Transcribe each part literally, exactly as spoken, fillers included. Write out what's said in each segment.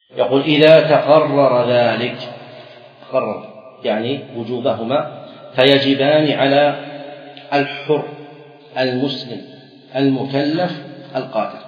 يقول إذا تقرر ذلك، تقرر يعني وجوبهما، فيجبان على الحر المسلم المكلف القادر.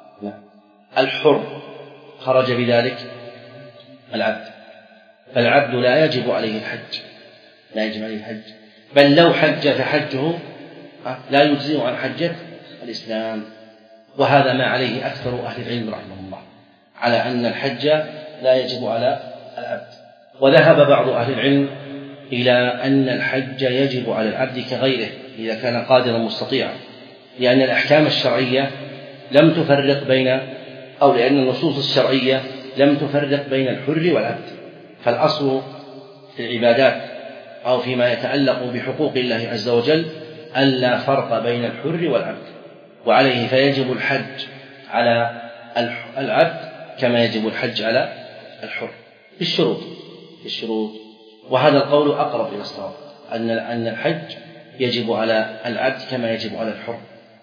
الحر خرج بذلك العبد، فالعبد لا يجب عليه الحج، لا يجب عليه الحج، بل لو حج فحجه لا يجزئ عن حجة الإسلام. وهذا ما عليه أكثر أهل العلم رحمه الله، على أن الحج لا يجب على العبد. وذهب بعض أهل العلم إلى أن الحج يجب على العبد كغيره إذا كان قادرا مستطيعا، لأن الأحكام الشرعية لم تفرق بين أو لأن النصوص الشرعية لم تفرق بين الحر والعبد. فالأصل في العبادات أو فيما يتعلق بحقوق الله عز وجل أن لا فرق بين الحر والعبد، وعليه فيجب الحج على العبد كما يجب الحج على الحر بالشروط بالشروط وهذا القول أقرب إلى الصواب، أن أن الحج يجب على العبد كما يجب على الحر.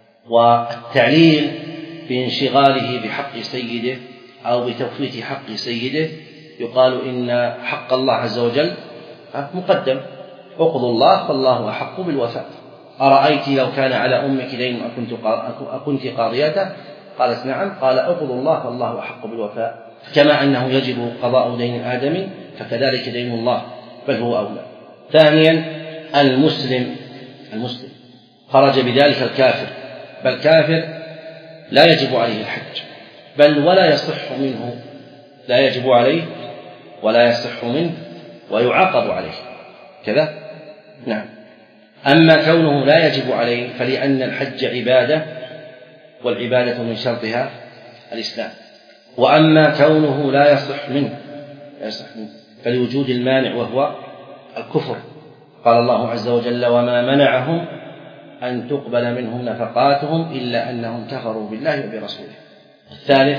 والتعليل بانشغاله بحق سيده أو بتفويت حق سيده يقال إن حق الله عز وجل مقدم، اقضوا الله فالله أحق بالوفاء. أرأيت لو كان على أمك دين أكنت قاضيته؟ قالت نعم. قال اقضوا الله فالله أحق بالوفاء. كما أنه يجب قضاء دين الآدمي فكذلك دين الله، بل هو أولى. ثانيا المسلم المسلم خرج بذلك الكافر، بل كافر لا يجب عليه الحج، بل ولا يصح منه، لا يجب عليه ولا يصح منه ويعاقب عليه كذا. نعم. أما كونه لا يجب عليه فلأن الحج عبادة، والعبادة من شرطها الإسلام. وأما كونه لا يصح منه لا يصح منه فلوجود المانع وهو الكفر. قال الله عز وجل وما منعهم أن تقبل منهم نفقاتهم إلا أنهم كفروا بالله وبرسوله. الثالث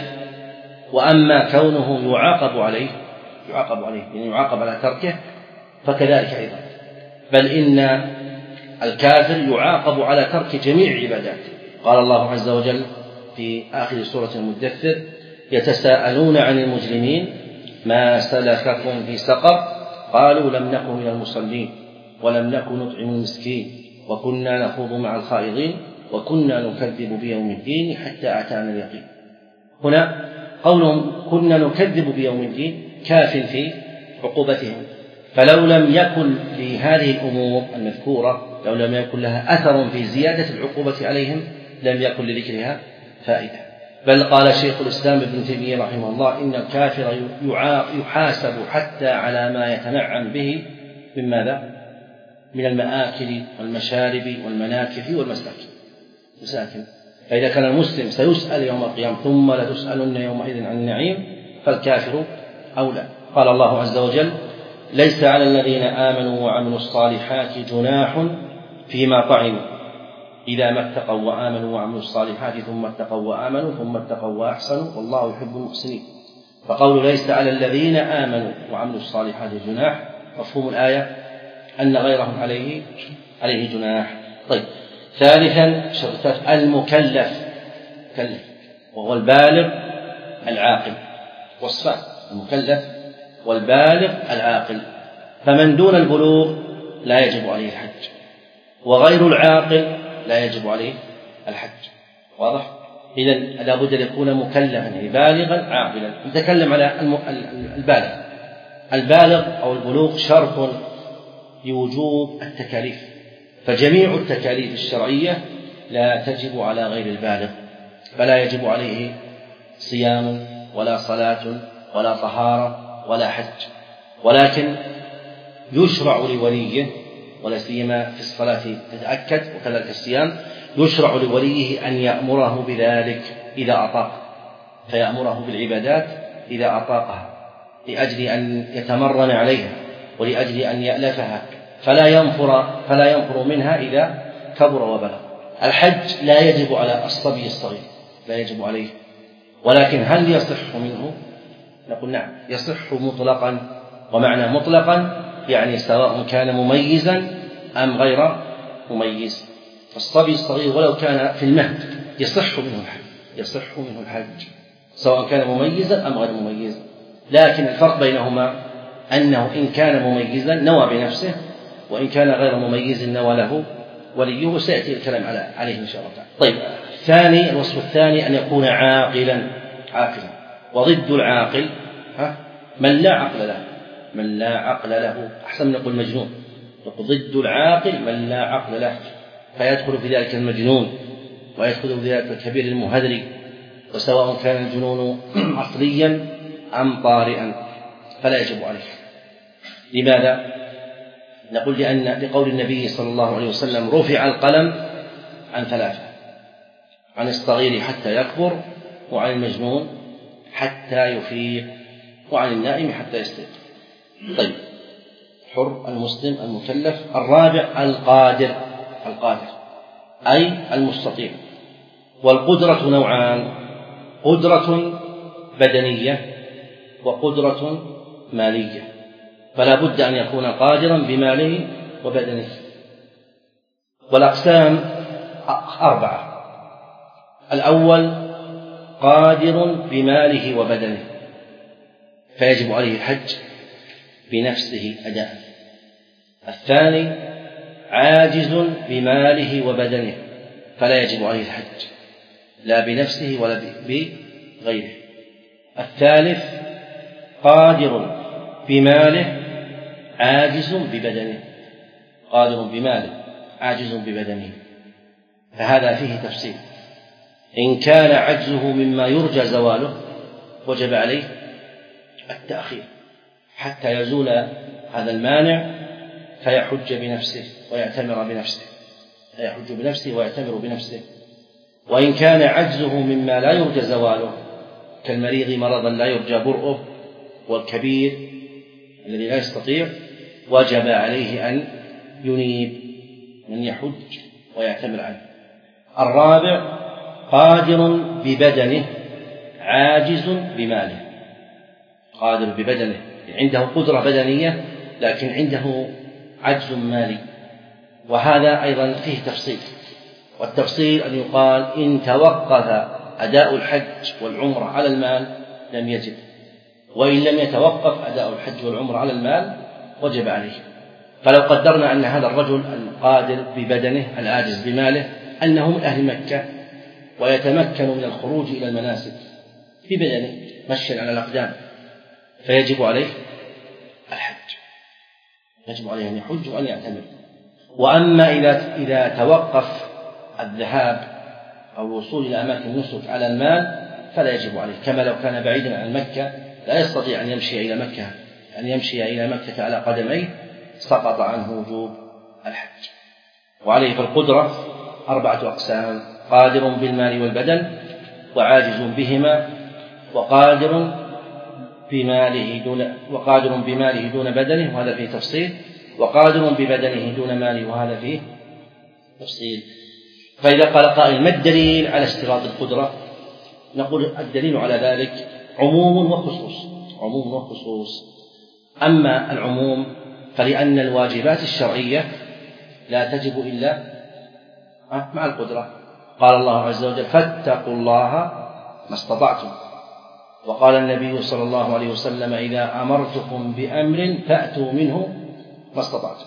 وأما كونه يعاقب عليه يعاقب عليه يعني يعاقب على تركه فكذلك أيضا، بل إن الكافر يعاقب على ترك جميع العبادات. قال الله عز وجل في آخر سورة المدثر يتساءلون عن المجرمين ما سلككم في سقر قالوا لم نكن من المصلين ولم نكن نطعم المسكين وكنا نخوض مع الخائضين وكنا نكذب بيوم الدين حتى أتانا اليقين. هنا قولهم كنا نكذب بيوم الدين كاف في عقوبتهم، فلو لم يكن لهذه الأمور المذكورة لو لم يكن لها أثر في زيادة العقوبة عليهم لم يكن لذكرها فائدة. بل قال شيخ الإسلام ابن تيمية رحمه الله إن الكافر يحاسب حتى على ما يتنعم به من ماذا؟ من المآكل والمشارب والمناكف والمساكن مساكن. فإذا كان المسلم سيسأل يوم القيامة ثم لتسألن يومئذ عن النعيم فالكافر أولى. قال الله عز وجل ليس على الذين آمنوا وعملوا الصالحات جناح فيما طعموا إذا ما اتقوا وآمنوا وعملوا الصالحات ثم اتقوا وآمنوا ثم اتقوا وأحسنوا والله يحب المحسنين. فقول ليس على الذين آمنوا وعملوا الصالحات جناح مفهوم الآية أن غيرهم عليه عليه جناح. طيب ثالثا شرطات المكلف كلف وهو البالغ العاقل، وصفان المكلف والبالغ العاقل. فمن دون البلوغ لا يجب عليه الحج، وغير العاقل لا يجب عليه الحج. واضح؟ إذن لا بد أن يكون مكلفا يعني بالغا عاقلا. نتكلم على البالغ. البالغ أو البلوغ شرط لوجوب التكاليف، فجميع التكاليف الشرعية لا تجب على غير البالغ، فلا يجب عليه صيام ولا صلاة ولا طهارة ولا حج، ولكن يشرع لوليه ولا سيما في الصلاة تتأكد وكذلك الصيام يشرع لوليه أن يأمره بذلك إذا أطاق، فيأمره بالعبادات إذا أطاقها لأجل أن يتمرن عليها ولأجل أن يألفها فلا ينفر فلا ينفر منها إذا كبر وبلغ. الحج لا يجب على الصبي الصغير، لا يجب عليه، ولكن هل يصح منه؟ نقول نعم يصح مطلقا. ومعنى مطلقا يعني سواء كان مميزا أم غير مميز. الصبي الصغير ولو كان في المهد يصح منه الحج يصح منه الحج سواء كان مميزا أم غير مميز. لكن الفرق بينهما أنه إن كان مميزا نوى بنفسه، وإن كان غير مميز نوى له وليه، وسيأتي الكلام عليه إن شاء الله تعالى. طيب، الثاني الوصف الثاني أن يكون عاقلا عاقلا وضد العاقل ها من لا عقل له، من لا عقل له أحسن من نقول مجنون، ضد العاقل من لا عقل له، فيدخل في ذلك المجنون ويدخل في ذلك الكبير المهذري، وسواء كان الجنون عقليا أم طارئا فلا يجب عليه. لماذا؟ نقول لأن لقول النبي صلى الله عليه وسلم رفع القلم عن ثلاثة: عن الصغير حتى يكبر، وعن المجنون حتى يفيق، وعن النائم حتى يستيقظ. طيب، حر المسلم المكلف. الرابع القادر، القادر أي المستطيع. والقدرة نوعان: قدرة بدنية وقدرة مالية، فلا بد أن يكون قادرا بماله وبدنه. والأقسام أربعة: الأول قادر بماله وبدنه فيجب عليه الحج بنفسه أداء. الثاني عاجز بماله وبدنه فلا يجب عليه الحج لا بنفسه ولا بغيره. الثالث قادر بماله عاجز ببدنه، قادر بماله عاجز ببدنه، فهذا فيه تفصيل. إن كان عجزه مما يرجى زواله وجب عليه التأخير حتى يزول هذا المانع فيحج بنفسه ويعتمر بنفسه، فيحج بنفسه ويعتمر بنفسه. وإن كان عجزه مما لا يرجى زواله كالمريض مرضا لا يرجى برؤه والكبير الذي لا يستطيع وجب عليه أن ينيب من يحج ويعتمر عنه. الرابع قادر ببدنه عاجز بماله، قادر ببدنه عنده قدرة بدنية لكن عنده عجز مالي، وهذا أيضا فيه تفصيل. والتفصيل أن يقال إن توقف أداء الحج والعمرة على المال لم يجب، وإن لم يتوقف أداء الحج والعمرة على المال وجب عليه. فلو قدرنا أن هذا الرجل القادر ببدنه العاجز بماله أنه من أهل مكة ويتمكن من الخروج إلى المناسك ببدنه مشيا على الأقدام فيجب عليه الحج، يجب عليه أن يحج وأن يعتمر. وأما إذا إذا توقف الذهاب أو الوصول إلى أماكن النسك على المال فلا يجب عليه، كما لو كان بعيدا عن مكة لا يستطيع أن يمشي إلى مكة أن يمشي إلى مكة على قدميه سقط عنه وجوب الحج. وعليه فالقدرة أربعة أقسام: قادر بالمال والبدن، وعاجز بهما، وقادر بماله دون وقادر بماله دون بدنه وهذا فيه تفصيل، وقادر ببدنه دون ماله وهذا فيه تفصيل. فإذا قال قائل ما الدليل على اشتراط القدرة؟ نقول الدليل على ذلك عموم وخصوص، عموم وخصوص. أما العموم فلأن الواجبات الشرعية لا تجب إلا مع القدرة. قال الله عز وجل فاتقوا الله ما استطعتم، وقال النبي صلى الله عليه وسلم إذا أمرتكم بأمر فأتوا منه ما استطعتم.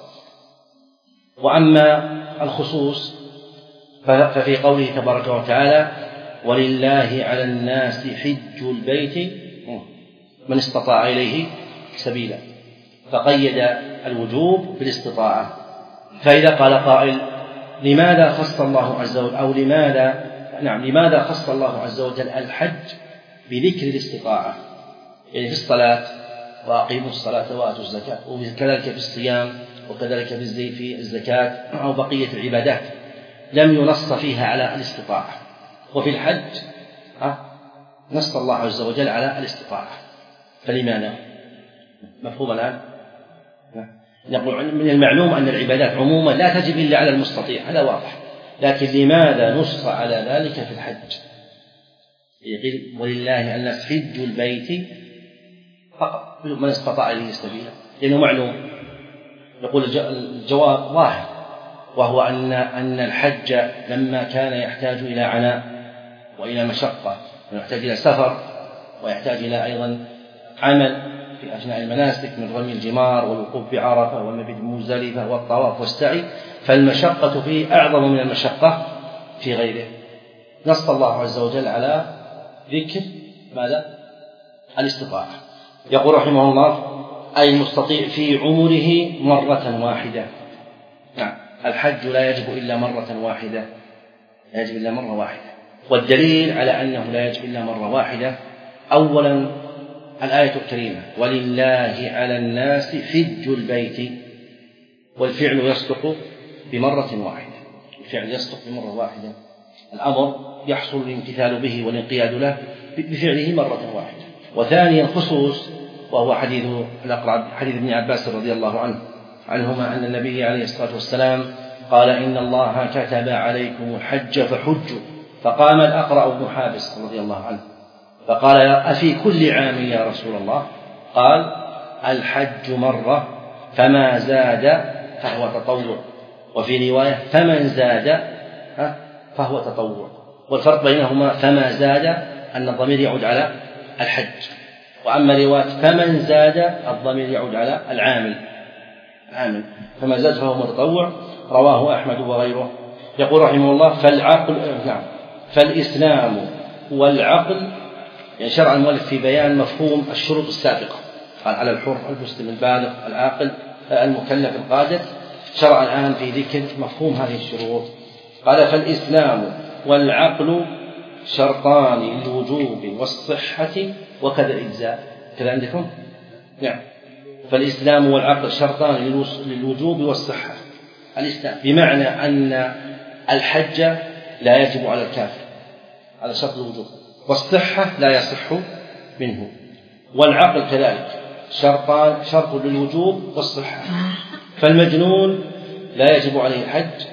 وأما الخصوص ففي قوله تبارك وتعالى ولله على الناس حج البيت من استطاع إليه سبيلا، فقيد الوجوب بالاستطاعة. فإذا قال قائل لماذا خص الله عز وجل أو لماذا نعم لماذا خص الله عز وجل الحج بذكر الاستطاعة؟ يعني في الصلاة وأقيموا الصلاة وآتوا الزكاة، وكذلك في الصيام، وكذلك في الزكاة أو بقية العبادات لم ينص فيها على الاستطاعة. وفي الحج نص الله عز وجل على الاستطاعة، فلماذا؟ مفهوم الآن؟ نقول من المعلوم أن العبادات عموما لا تجب إلا على المستطيع، هذا واضح، لكن لماذا نص على ذلك في الحج؟ يقول ولله الناس حج البيت فقط من استطاع إليه سبيلا، لأنه معلوم. يقول الجواب ظاهر، وهو أن أن الحج لما كان يحتاج إلى عناء وإلى مشقة ويحتاج إلى سفر ويحتاج إلى أيضا عمل في أثناء المناسك من رمي الجمار والوقوف بعرفة والمبيت بمزدلفة والطواف والسعي، فالمشقة فيه أعظم من المشقة في غيره. نص الله عز وجل على ذكر ماذا؟ الاستطاعة. يقول رحمه الله: أي المستطيع في عمره مرة واحدة. نعم، الحج لا يجب إلا مرة واحدة، لا يجب إلا مرة واحدة. والدليل على أنه لا يجب إلا مرة واحدة: أولا الآية الكريمة: ولله على الناس حج البيت، والفعل يصدق بمرة واحدة، الفعل يصدق بمرة واحدة، الأمر يحصل الامتثال به والانقياد له بفعله مرة واحدة. وثانيا الخصوص، وهو حديث الأقرع حديث ابن عباس رضي الله عنه عنهما أن النبي عليه الصلاة والسلام قال: إن الله كتب عليكم الحج فحجوا. فقام الأقرع بن حابس رضي الله عنه فقال: أفي كل عام يا رسول الله؟ قال: الحج مرة، فما زاد فهو تطوع. وفي رواية: فمن زاد فهو تطوع. والفرق بينهما فما زاد أن الضمير يعود على الحج، وأما رواية فمن زاد الضمير يعود على العامل عامل فما زاد فهو متطوع. رواه أحمد وغيره. يقول رحمه الله: فالعقل نعم فالإسلام والعقل، يعني شرع المؤلف في بيان مفهوم الشروط السابقة، قال على الحر المسلم البالغ العاقل المكلف القادر، شرع الآن في ذكر مفهوم هذه الشروط. قال: فالإسلام والعقل شرطان للوجوب والصحة وكذا الإجزاء. كذا عندكم؟ نعم، فالإسلام والعقل شرطان للوجوب والصحة. الإسلام بمعنى أن الحج لا يجب على الكافر، هذا شرط الوجوب، والصحة لا يصح منه، والعقل كذلك شرطان، شرط للوجوب والصحة. فالمجنون لا يجب عليه الحج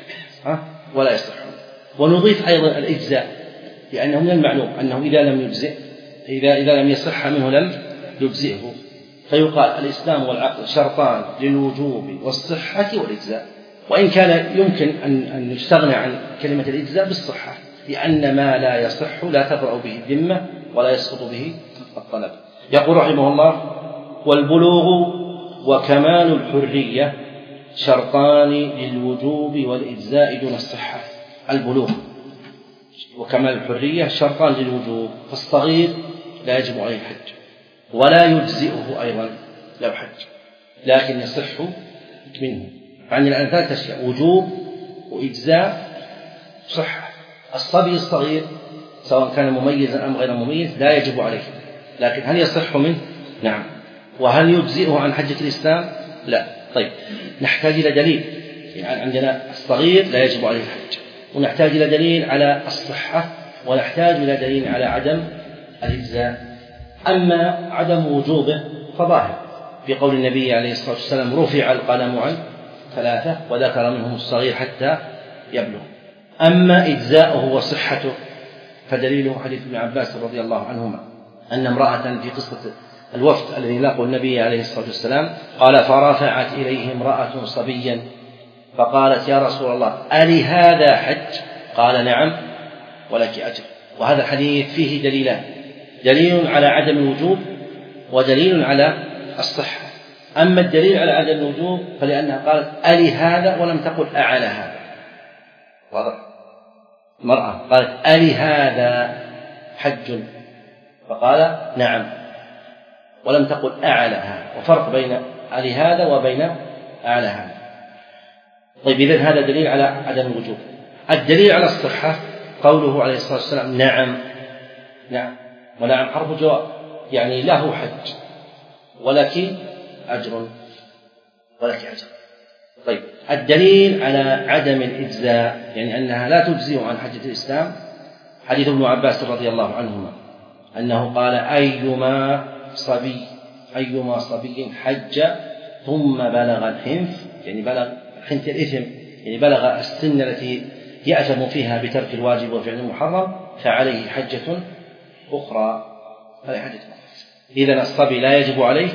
ولا يصح. ونضيف أيضا الإجزاء، لأنه من المعلوم أنه إذا لم يجزئ إذا إذا لم يصح منه لم يجزئه، فيقال الإسلام والعقل شرطان للوجوب والصحة والإجزاء. وإن كان يمكن أن أن يستغنى عن كلمة الإجزاء بالصحة، لأن ما لا يصح لا تبرأ به الذمة ولا يسقط به الطلب. يقول رحمه الله: والبلوغ وكمال الحرية شرطان للوجوب والإجزاء دون الصحة. البلوغ وكمال الحرية شرطان للوجوب، فالصغير لا يجب عليه الحج ولا يجزئه أيضا لو حج، لكن يصح منه. عندنا الآن ثلاث أشياء: وجوب وإجزاء صحة. الصبي الصغير سواء كان مميزا أم غير مميز لا يجب عليه، لكن هل يصح منه؟ نعم. وهل يجزئه عن حجة الإسلام؟ لا. طيب، نحتاج إلى دليل. يعني عندنا الصغير لا يجب عليه الحج، ونحتاج إلى دليل على الصحة، ونحتاج إلى دليل على عدم الإجزاء. أما عدم وجوبه فظاهر في قول النبي عليه الصلاة والسلام: رفع القلم عن ثلاثة وذكر منهم الصغير حتى يبلغ. أما إجزاؤه وصحته فدليله حديث ابن عباس رضي الله عنهما أن امرأة في قصة الوفد الذي لاقوا النبي عليه الصلاة والسلام قال: فرفعت إليه امرأة صبيا فقالت: يا رسول الله، ألي هذا حج؟ قال: نعم ولك أجر. وهذا الحديث فيه دليلان: دليل على عدم الوجوب ودليل على الصحة. أما الدليل على عدم الوجوب فلأنها قالت: ألي هذا ولم تقل أعلى هذا. واضح؟ المرأة قالت: ألي هذا حج؟ فقال: نعم، ولم تقل أعلى هذا. وفرق بين ألي هذا وبين أعلى هذا. طيب، إذن هذا دليل على عدم الوجوب. الدليل على الصحة قوله عليه الصلاة والسلام: نعم. نعم ونعم حرف جواب، يعني له حج ولك أجر ولك أجر. طيب، الدليل على عدم الإجزاء، يعني أنها لا تجزئ عن حجة الإسلام، حديث ابن عباس رضي الله عنهما أنه قال: أيما صبي أيما صبي حج ثم بلغ الحنث، يعني بلغ حنث الإثم، يعني بلغ السن التي يأثم فيها بترك الواجب وفعل المحرم، فعليه حجة أخرى. هذه حجة أخرى. إذن الصبي لا يجب عليه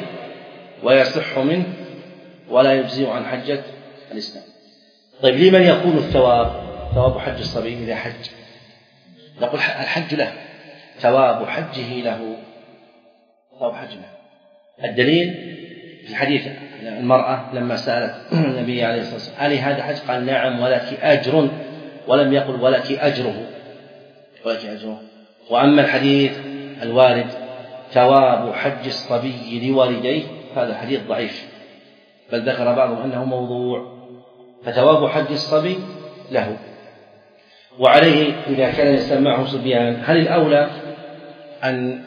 ويصح منه ولا يجزئ عن حجة الإسلام. طيب، لمن يكون الثواب؟ ثواب حج الصبي إذا حج، نقول الحج له، ثواب حجه له. ثواب حج له. الدليل في الحديث المرأة لما سألت النبي عليه الصلاة والسلام ألي هذا حج؟ قال نعم ولك أجر، ولم يقل ولك أجره ولك أجره. وأما الحديث الوارد ثواب حج الصبي لوالديه هذا حديث ضعيف، بل ذكر بعضهم أنه موضوع، فثواب حج الصبي له. وعليه إذا كان يسمعه صبيان هل الأولى أن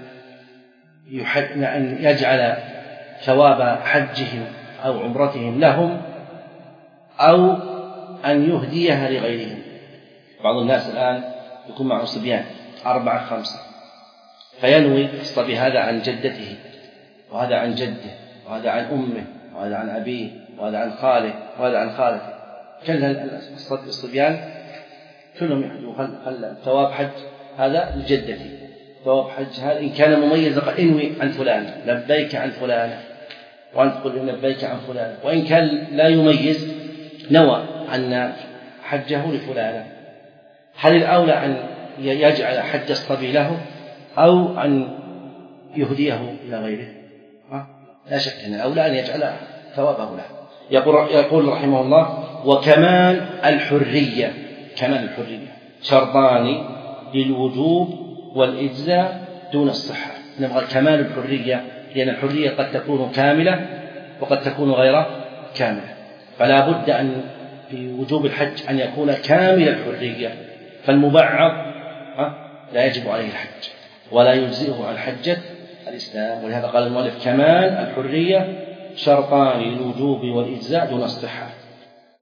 أن يجعل ثواب حجهم أو عمرتهم لهم أو أن يهديها لغيرهم؟ بعض الناس الآن يكون معه صبيان أربعة خمسة فينوي الصبي هذا عن جدته وهذا عن جده وهذا عن أمه وهذا عن أبيه وهذا عن خاله وهذا عن خالته، كل الصبيان كلهم يحجوا هل ثواب حج هذا لجدتي، ثواب حج هذا إن كان مميزا قال انوي عن فلان لبيك عن فلان وأن تقول لبيك عن فلان، وإن كان لا يميز نوى أن حجه لفلان. هل الأولى أن يجعل حج الصبي له أو أن يهديه إلى غيره؟ لا شك أن الأولى أن يجعل ثوابه له. يقول, يقول رحمه الله وكمال الحرية، كمال الحرية شرطان للوجوب والإجزاء دون الصحة. نبغى كمال الحرية لأن الحرية قد تكون كاملة وقد تكون غير كاملة، فلا بد أن في وجوب الحج أن يكون كامل الحرية، فالمبعض لا يجب عليه الحج ولا يجزئه عن حجة الإسلام. ولهذا قال المؤلف كمال الحرية شرطان للوجوب والإجزاء دون الصحة.